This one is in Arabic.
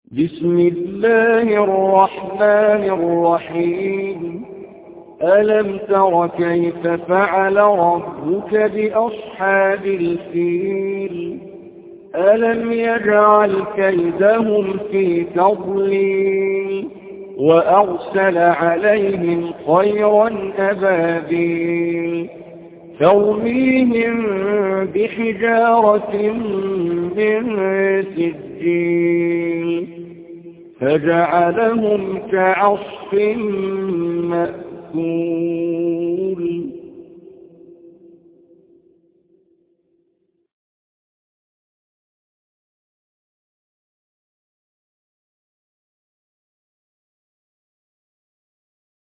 بسم الله الرحمن الرحيم. ألم تر كيف فعل ربك بأصحاب الفيل؟ ألم يجعل كيدهم في تضليل وأرسل عليهم طيرا أبابيل ترميهم بحجارة من سجيل فجعلهم كعصف مأكول.